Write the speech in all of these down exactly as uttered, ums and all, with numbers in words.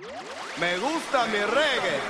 Me gusta mi reggae.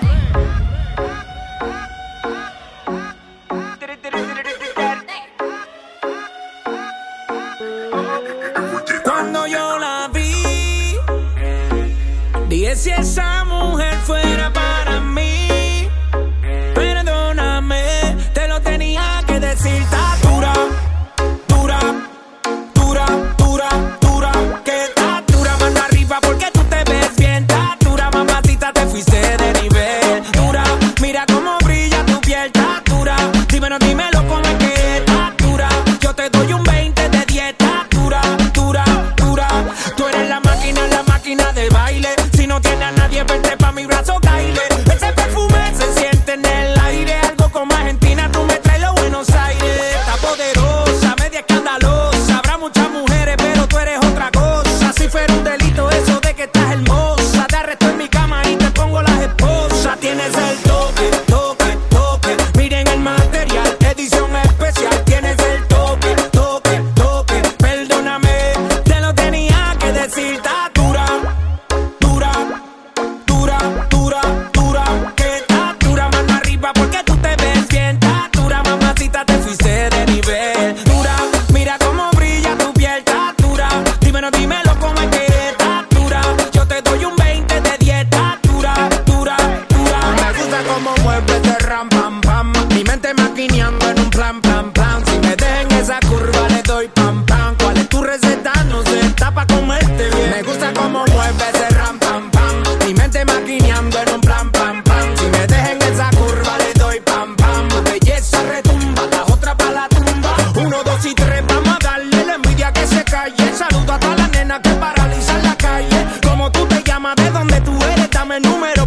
Cuando yo la vi, dije si esa mujer fuera para mí. Perdóname, te lo tenía que decir. Está dura, dura, dura, dura, dura. Que está dura, mano arriba porque tú te ves bien. Está dura, mamacita, te fuiste de nivel. Dura, mira cómo brilla tu piel. Está dura, dímelo, dímelo cómo es que está dura. Yo te doy un veinte de dieta. Dura, dura, dura. Tú eres la máquina, la máquina de baile. Si no tienes a nadie, vente pa' mi brazo, caile. Ese perfume se siente en el aire. Algo como Argentina, tú me traes los Buenos Aires. Está poderosa, media escandalosa. Habrá muchas mujeres, pero tú eres otra cosa. Si fuera un delito eso de que estás hermosa, te arresto en mi cama y te pongo las esposas. Tienes el toque, toque, toque. Miren el material, edición especial. Tienes el toque, toque, toque. Perdóname, te lo tenía que decir. Está dura, dura, dura, dura, dura. Que está dura, mano arriba porque tú te ves bien. Está dura, mamacita, te fuiste de nivel. Dura, mira cómo brilla tu piel. Está dura, dímelo, dímelo cómo es que está dura. Yo te doy un veinte de dieta. Dura, dura, dura. Me gusta cómo mueves ese ram, pam, pam. Mi mente maquineando en un plan, plan, plan. Si me dejen esa curva le doy pam, pam. ¿Cuál es tu receta? No sé, está pa' comerte bien. Me gusta cómo mueves ese ram, pam, pam. Mi mente maquineando en un plan, pam, pam. Si me dejen esa curva le doy pam, pam. Tu belleza retumba, la otra pa' la tumba. Uno, dos y tres, vamos a darle la envidia que se calle. Saludo a todas las nenas que paralizan la calle. Como tú te llamas, de dónde tú eres, dame el número.